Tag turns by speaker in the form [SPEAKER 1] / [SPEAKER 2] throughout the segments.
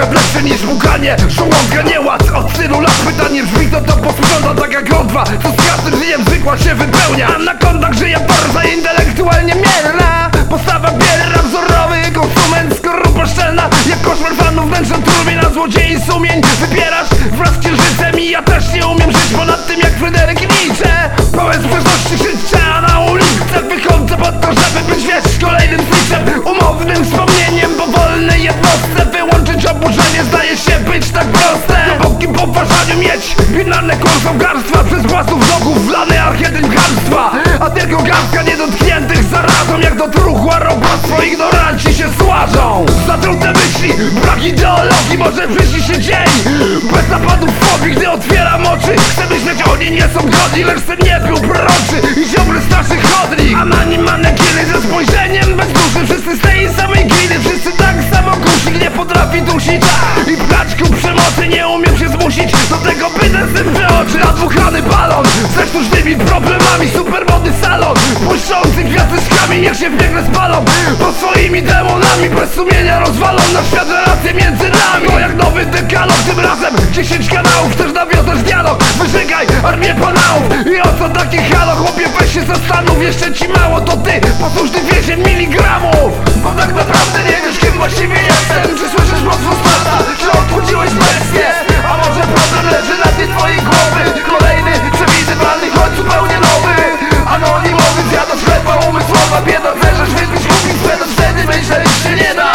[SPEAKER 1] świat lepszy niż buganie. Żołądka nieład od tylu lat. Pytanie brzmi, to posłużona tak jak O2. Co z każdym życiem zwykła się wypełnia. A na kontach żyje borza intelektualnie mierna. Postawa bierna, wzorowy konsument, skorupa szczelna. Jak koszmar fanów wnętrza turbina złodziei sumień. Wybierasz wraz z księżycem i ja też nie umiem żyć ponad tym jak Fryderyk Nietzsche. Pełen sprzeczności życia, a na ulicę wychodzę po to, żeby być wiesz kolejnym snitchem. Umownym wspomnieniem, powolnej jednostce. Wyłączyć oburzenie zdaje się być tak proste. W głębokim poważaniu mieć binarne kłamstwa garstwa. Przez własnych wrogów wlany archetyp chamstwa. A tylko garstka niedotkniętych zarazą. Jak do truchła robactwo ignoranci się słażą. Zatrute myśli, brak ideologii. Może przyjść się dzień bez napadów fobii. Gdy otwieram oczy, chcę myśleć, oni nie są godni. Lecz sen nie był proroczy i ziobry z naszych chodnik. A na nim manekiny ze spojrzeniem bez duszy. Wszyscy z tej samej gliny, wszyscy tak samo kusik nie potrafi dusić. I pchać ku przemocy nie umiem się zmusić do tego, by ten syn przeoczy. Nadmuchany balon ze sztucznymi problemami. Supermodny salon błyszczący gwiazdeczkami. Niech się w piekle spalą po swoimi demonami. Bez sumienia rozwalą na świat relacje między nami. To jak nowy dekalog, tym razem 10 kanałów. Chcesz nawiązać dialog, wyżygaj armię panałów. I o co taki halo, chłopie, weź się zastanów. Jeszcze ci mało, to ty posłuszny więzień miligramów. Bo tak naprawdę nie wiesz, kim właściwie jestem. Czy słyszysz głos Fostata, czy odpuściłeś bestię? A może problem leży na tej twojej głowy? Kolejny, przewidywalny, choć zupełnie nowy. Anonimowy, zjadasz chleba umysłowa. Bieda, zerzasz, więc byś kupić sprzedać. Wtedy myśleć się nie da.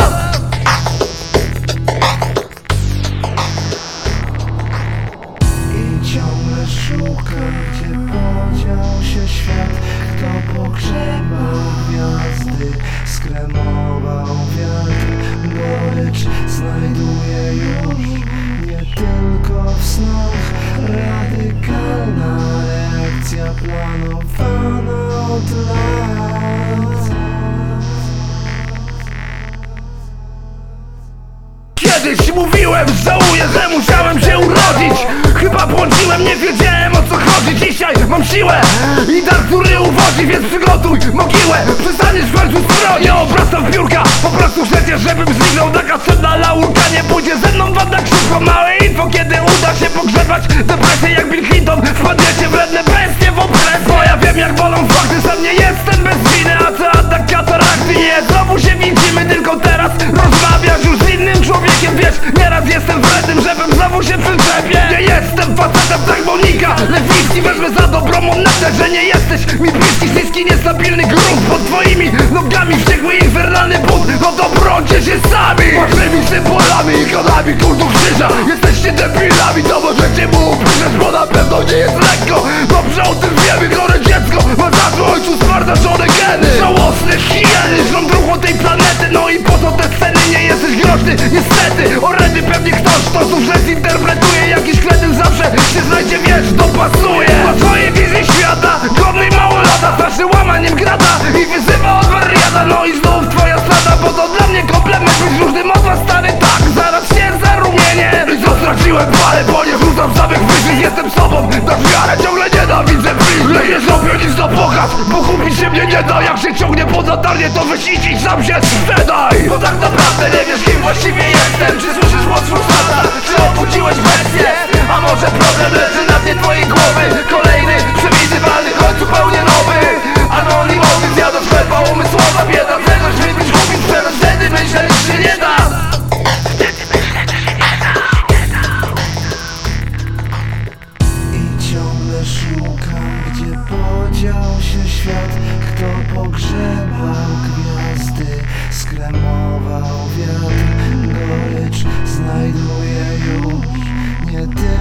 [SPEAKER 2] I ciągle szukam, gdzie podział się świat. Kto pogrzebał gwiazdy, skremował wiatr. Gorycz znajduje już nie tylko w snach. Radykalna reakcja planowana od lat.
[SPEAKER 1] Kiedyś mówiłem, żałuję, że musiałem się urodzić. Chyba błądziłem, nie wiedziałem o co chodzi. Dzisiaj mam siłę i dar, który uwodzi. Więc przygotuj mogiłę, przestaniesz w końcu stronić. Nie obracam w piórka, po prostu chcecie, żebym zniknął. Taka cenna laurka nie pójdzie ze mną wam tak szybko. Małe info, kiedy uda się pogrzebać depresję jak Bill Clinton. Wpadniecie wredne bestie w opresję. Bo ja wiem jak bolą fakty, sam nie jestem bez winy. A co atak katarakty? Nie, znowu się widzimy, tylko teraz rozmawiasz już z innym człowiekiem. Wiesz, nieraz jestem wrednym, żebym znowu się przyczepię. Nie jestem facetem tak Monika Lewiński, wezmę za dobrą monetę, że nie jesteś mi bliski. Śliski, niestabilny grunt pod twoimi nogami. Wściekły infernalny bunt, no to brońcie się sami. Ważnymi symbolami, ikonami kultu krzyża. Jesteście debilami, to możecie mu uprzeć, bo na pewno nie jest lekko. Dobrze o tym wiemy, chore dziecko ma za ojcu zmarnoczone geny. Żałosne hieny, żrą druchą tej planety. No i po co te sceny, nie jesteś groźny, niestety. Oredy pewnie ktoś to znów źle zinterpretuje. Jakiś kretyn zawsze się znajdzie, wiesz, dopasuje do twojej wizji świata, godnej małolata. Straszny łamaniem grata i wyzywa od wariata. No i znów twoja strata, bo to dla mnie komplement. Być różnym od was, stary, tak, zaraz się zarumienię. I co straciłem parę, bo nie wrzucam samych wyżych. Jestem sobą, na wiarę ciągle nienawidzę bliźni. Nie zrobię nic na pokaz, bo kupić się mnie nie da. Jak się ciągnie pod latarnię, to weź idź i sam się sprzedaj. Bo tak naprawdę nie wiesz, kim właściwie jestem. Czy słyszysz głos Fostata, czy obudziłeś bestię? A może problem leży na dnie twojej głowy? Kolejny, przewidywalny, choć zupełnie nowy. Anonimowy, zjadasz chleba umysłowa. Bieda, zerzasz, więc byś kupić sprzedać. Wtedy myśleć się nie da.
[SPEAKER 2] I ciągle szukam, gdzie podział się świat. Kto pogrzebał gwiazdy, skremował wiatr. Gorycz znajduje już nie tylko